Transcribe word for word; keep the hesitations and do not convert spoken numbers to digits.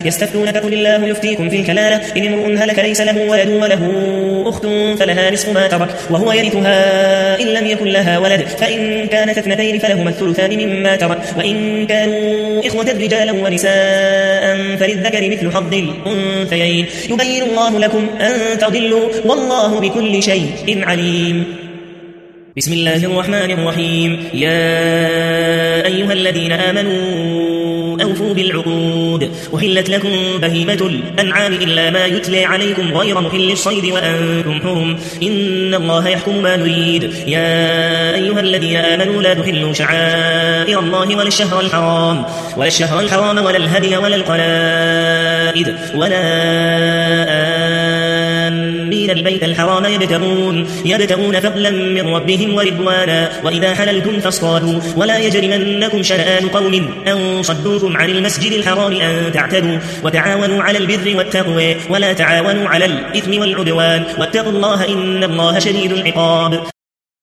يستفتونك قل الله يفتيكم في الكلالة إن امرؤ هلك ليس له ولد وله أخت فلها نصف ما ترك وهو يرثها إن لم يكن لها ولد فإن كانت اثنتين فلهما الثلثان مما ترك وإن كانوا إخوة رجالا ونساء فللذكر مثل حظ الأنثيين يبين الله لكم أن تضلوا والله بكل شيء عليم. بسم الله الرحمن الرحيم. يا أيها الذين آمنوا أوفوا بالعقود أحلت لكم بهيمة الأنعام إلا ما يتلى عليكم غير محل الصيد وأنتم حرم إن الله يحكم ما يريد. يا أيها الذين آمنوا لا تحلوا شعائر الله ولا الشهر الحرام ولا الشهر الحرام ولا الهدي ولا القلائد ولا آمين البيت الحرام يبتغون يبتغون فضلا من ربهم ورضوانا وإذا حللتم فاصطادوا ولا يجرمنكم شنآن قوم أن صدوكم عن المسجد الحرام أن تعتدوا وتعاونوا على البر والتقوى ولا تعاونوا على الإثم والعدوان واتقوا الله إن الله شديد العقاب.